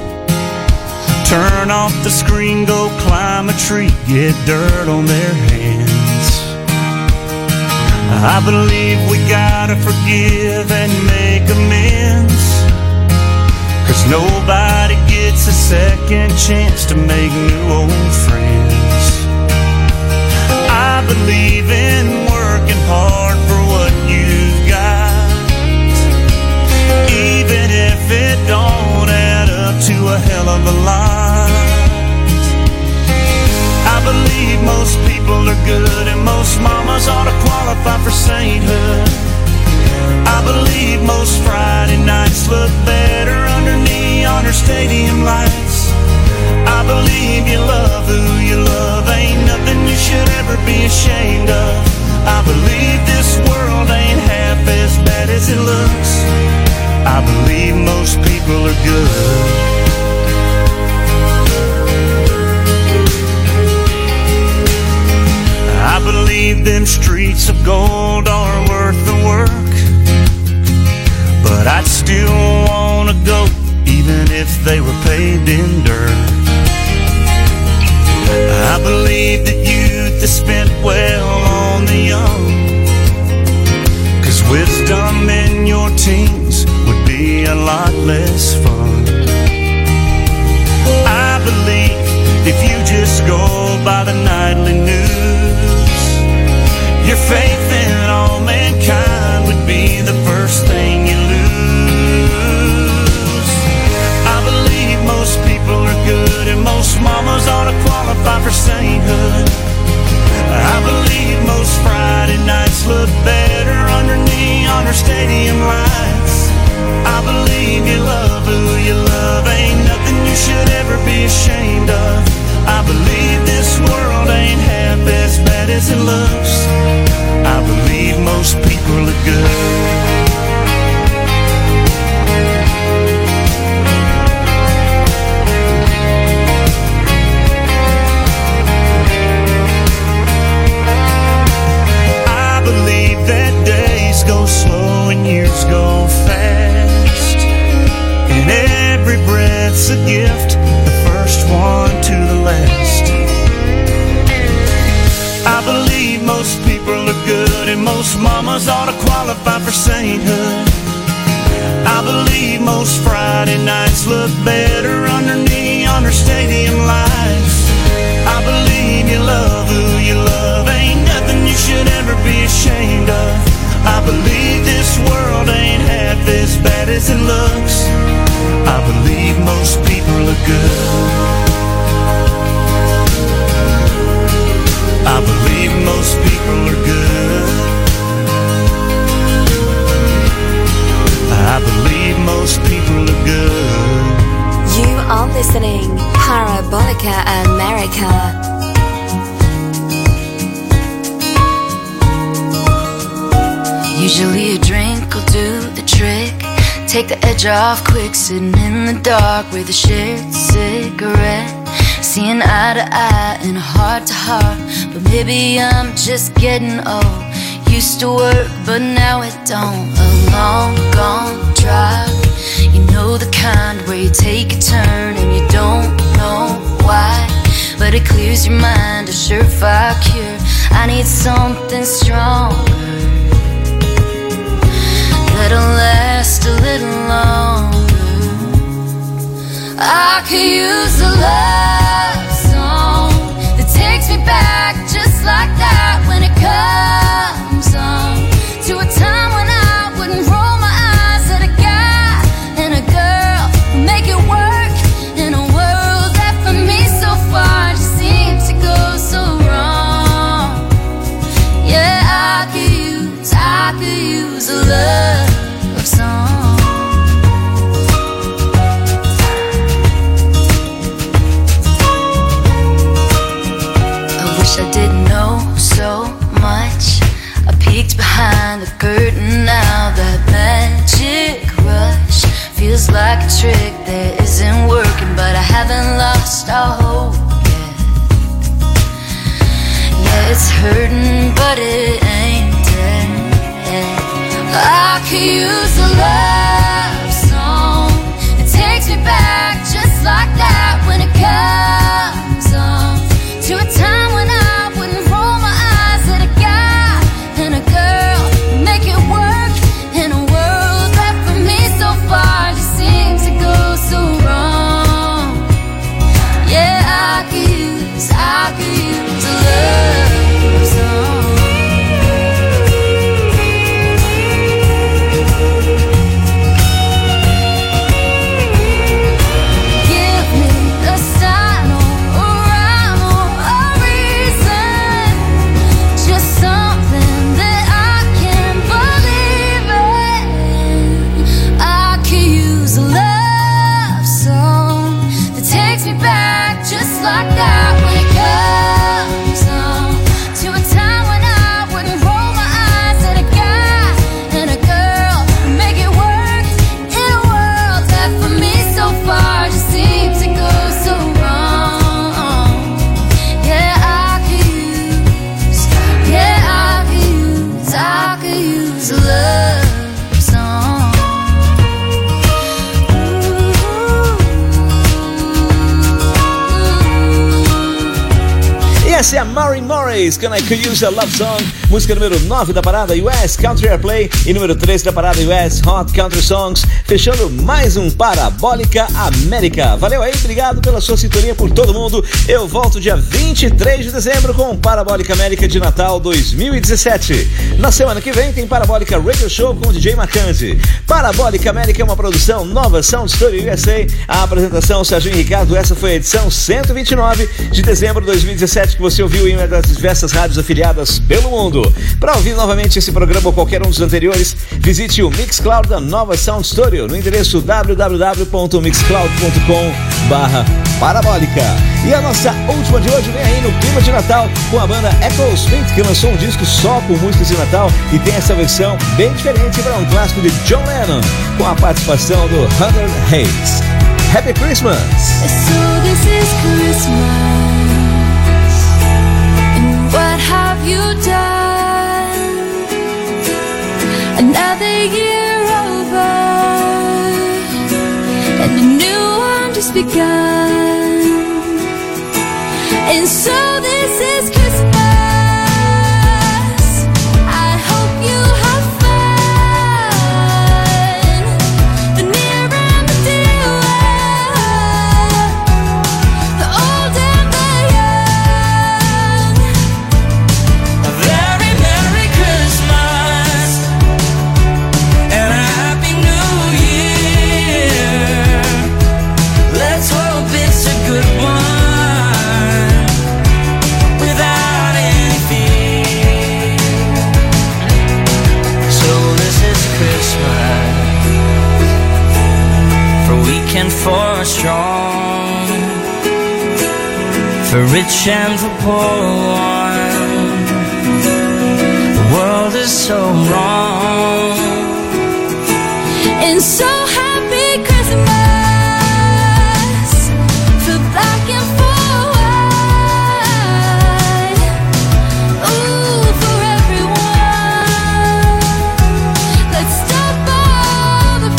Turn off the screen, go climb a tree, get dirt on their hands. I believe we gotta forgive and make amends, 'cause nobody gets a second chance to make new old friends. I believe in working hard for what you've got, even if it don't add up to a hell of a lot. I believe most people are good and most mamas ought to qualify for sainthood. I believe most Friday nights look better under neon or stadium lights. I believe you love who you love, ain't nothing you should ever be ashamed of. I believe this world ain't half as bad as it looks. I believe most people are good. I believe them streets of gold are worth the work, but I'd still wanna go even if they were paved in dirt. I believe that youth is spent well on the young, 'cause wisdom in your teens would be a lot less fun. I believe if you just go by the nightly news, your faith in all mankind under stadium lights. I believe you love who you love. Ain't nothing you should ever be ashamed of. I believe this world ain't half as bad as it looks. I believe most people are good. Go slow and years go fast, and every breath's a gift, the first one to the last. I believe most people are good, and most mamas ought to qualify for sainthood. I believe most Friday nights look better under neon or stadium lights. I believe you love who you love. Ain't nothing you should ever be ashamed of. I believe this world ain't half as bad as it looks. I believe most people are good. I believe most people are good. I believe most people are good. You are listening Parabolica America. Usually a drink will do the trick. Take the edge off quick, sitting in the dark with a shared cigarette. Seeing eye to eye and a heart to heart. But maybe I'm just getting old. Used to work, but now it don't. A long gone drive, you know the kind where you take a turn and you don't know why. But it clears your mind, a surefire cure. I need something stronger that'll last a little longer. I could use a love song that takes me back just like that. When it comes on to a time when I wouldn't roll my eyes at a guy and a girl who make it work in a world that for me so far just seems to go so wrong. Yeah, I could use, I could use a love song. I wish I didn't know so much. I peeked behind the curtain now. That magic rush feels like a trick that isn't working, but I haven't lost all hope yet. Yeah, it's hurting, but it ain't dead yet. I could use a love song that takes me back just like that. When it comes on to a time when I wouldn't roll my eyes at a guy and a girl who make it work in a world that for me so far just seems to go so wrong. Yeah, I could use, I could use a love song. Like that when it comes on to a time when I wouldn't roll my eyes at a guy and a girl who make it work in a world that for me so far just seems to go so wrong. Yeah, I could use, yeah, I could use, I could use a love song. Essa é a Mary Morris, Can I Could Use a Love Song, música número nove da parada U S Country Airplay e número três da parada U S Hot Country Songs, fechando mais um Parabólica América. Valeu aí, obrigado pela sua sintonia, por todo mundo. Eu volto dia vinte e três de dezembro com Parabólica América de Natal dois mil e dezessete. Na semana que vem tem Parabólica Radio Show com o D J Marcante. Parabólica América é uma produção Nova Sound Studio U S A. A apresentação Serginho Ricardo. Essa foi a edição cento e vinte e nove de dezembro de dois mil e dezessete que você ouviu em uma das diversas diversas rádios afiliadas pelo mundo. Para ouvir novamente esse programa ou qualquer um dos anteriores, visite o Mixcloud da Nova Sound Studio no endereço w w w ponto mixcloud ponto com barra parabólica. E a nossa última de hoje vem aí no clima de Natal com a banda Echo Smith, que lançou um disco só com músicas de Natal e tem essa versão bem diferente para um clássico de John Lennon com a participação do Hunter Hayes. Happy Christmas! So this is Christmas, and what have you done? Another year over, and a new one just begun. And so this is Christmas. I hope you have fun, the near and the dear, the old and the young. A very Merry Christmas and a Happy New Year. Let's hope it's a good one. And for strong, for rich and for poor one, the world is so wrong. And so happy Christmas for black and for white. Ooh, for everyone. Let's stop all the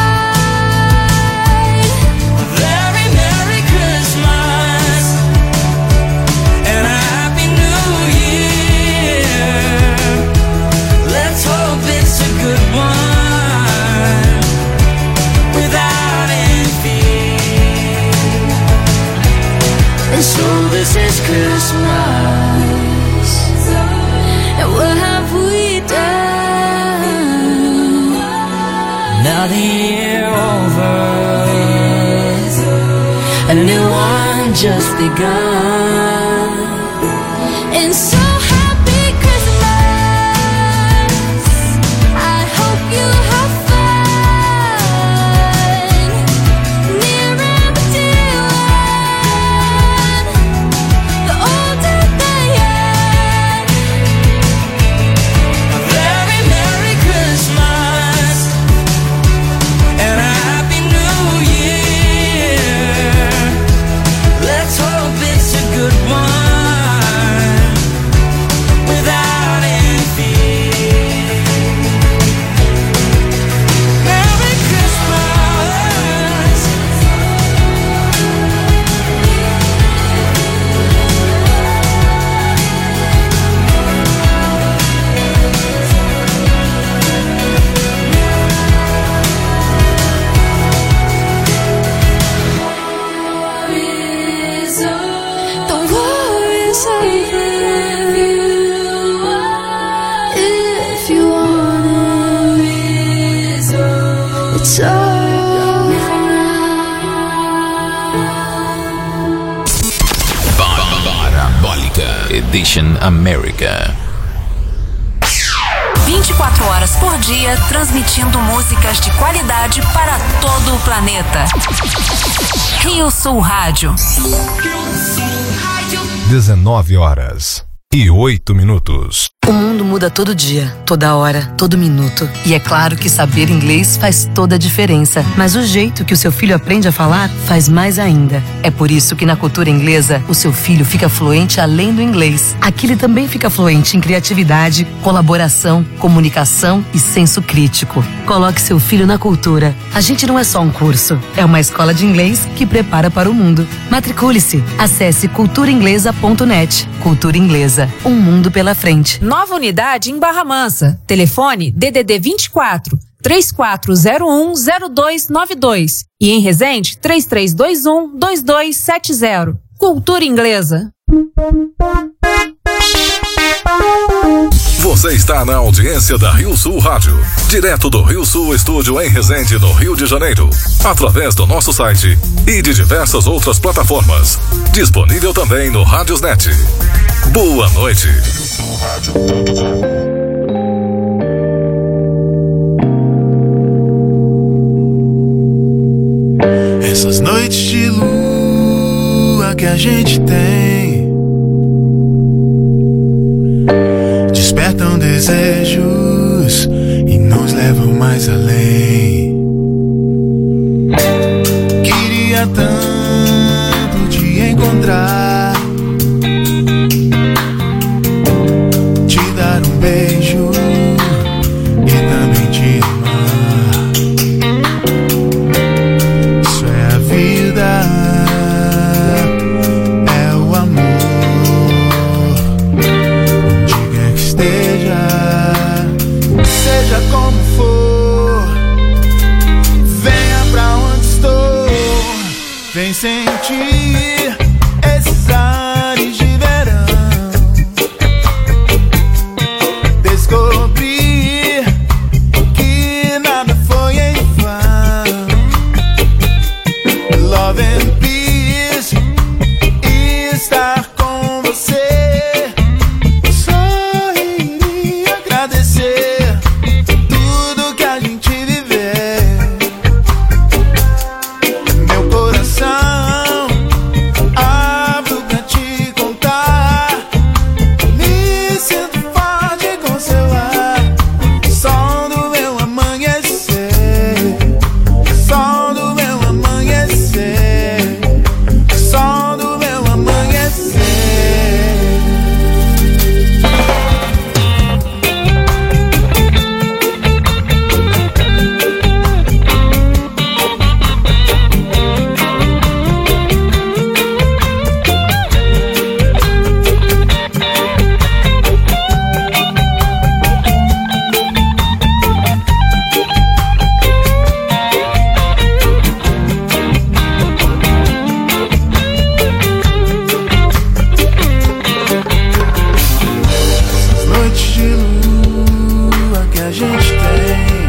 fight. A very Merry Christmas and a Happy New Year. Let's hope it's a good one. So this is Christmas, and what have we done? Now the year over, a new one just begun. And so happy Christmas, I hope you have fun, near and the dear, the old and the young. A very Merry Christmas and a Happy New Year. Let's hope it's a good one without any fear. Merry Christmas. The war is over. If you want it, it's over now. Parabólica Edition America. vinte e quatro horas por dia, transmitindo músicas de qualidade para todo o planeta. Rio Sul Rádio. dezenove horas e oito minutos. O mundo muda todo dia, toda hora, todo minuto. E é claro que saber inglês faz toda a diferença. Mas o jeito que o seu filho aprende a falar faz mais ainda. É por isso que na cultura inglesa, o seu filho fica fluente além do inglês. Aqui ele também fica fluente em criatividade, colaboração, comunicação e senso crítico. Coloque seu filho na cultura. A gente não é só um curso, é uma escola de inglês que prepara para o mundo. Matricule-se. Acesse cultura inglesa ponto net. Cultura Inglesa. Um mundo pela frente. Nova unidade em Barra Mansa. Telefone D D D vinte e quatro, três quatro zero um, zero dois nove dois. E em Resende, três três dois um, dois dois sete zero. Cultura Inglesa. Você está na audiência da Rio Sul Rádio, direto do Rio Sul Estúdio em Resende, no Rio de Janeiro, através do nosso site e de diversas outras plataformas. Disponível também no Rádiosnet. Boa noite. Essas noites de lua que a gente tem despertam desejos e nos levam mais além. Queria tanto te encontrar, te dar um beijo e também te amar. Isso é a vida, é o amor. Onde quer que esteja, seja como for, venha pra onde estou. Vem sentir esses ares de verão, descobrir que nada foi em vão. Love and peace, e estar com você. Sorrir e agradecer tudo que a gente viver. Meu coração abro pra te contar. Me sinto forte com seu ar. Som do meu amanhecer, som do meu amanhecer, som do meu amanhecer. Essas noites de lua que a gente tem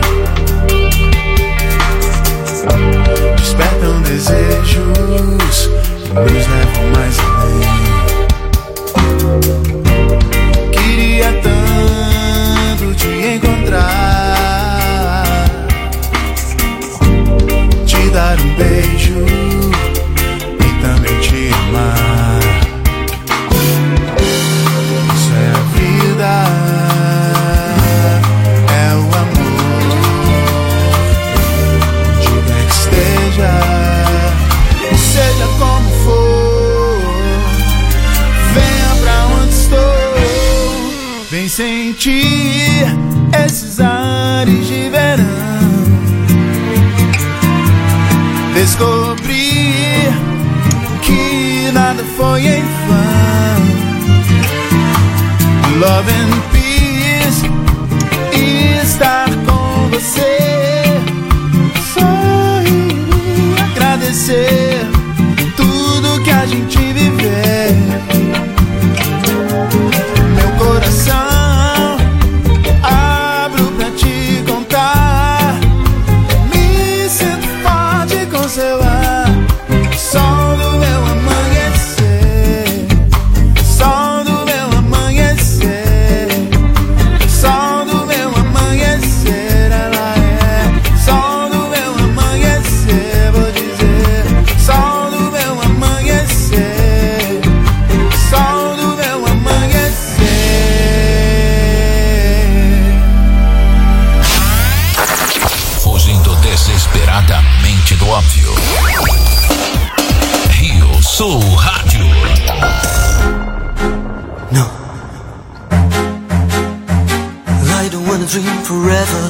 despertam desejos e nos levam mais além. Queria tanto te encontrar, te dar um beijo e também te amar. Isso é a vida, é o amor. Onde quer que esteja, seja como for, venha pra onde estou. Vem sentir esses ares de verão, descobrir que nada foi em vão. Love and peace, e estar com você. Sorrir e agradecer tudo que a gente viver. Meu coração abro pra te contar. Me sinto forte com seu ar. Som do meu amanhecer, som do meu amanhecer, som do meu amanhecer. Ela é som do meu amanhecer, vou dizer. Som do meu amanhecer, som do meu amanhecer. Fugindo desesperadamente do óbvio. Rio Sul Rádio. No, I don't wanna dream forever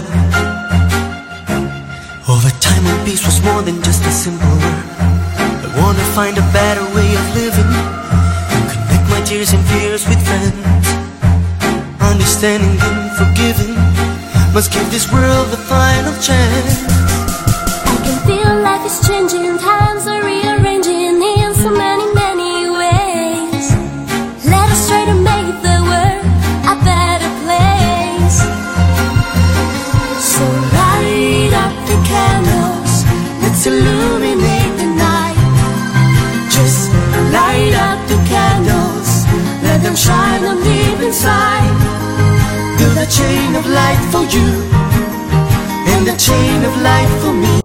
of a time when peace was more than just a simple word. I wanna find a better way of living and connect my tears and fears with friends. Understanding and forgiving must give this world the final chance. I can feel life is changing, times are rearranging in so many, many ways. Let us try to make the world a better place. right for you. In the chain of life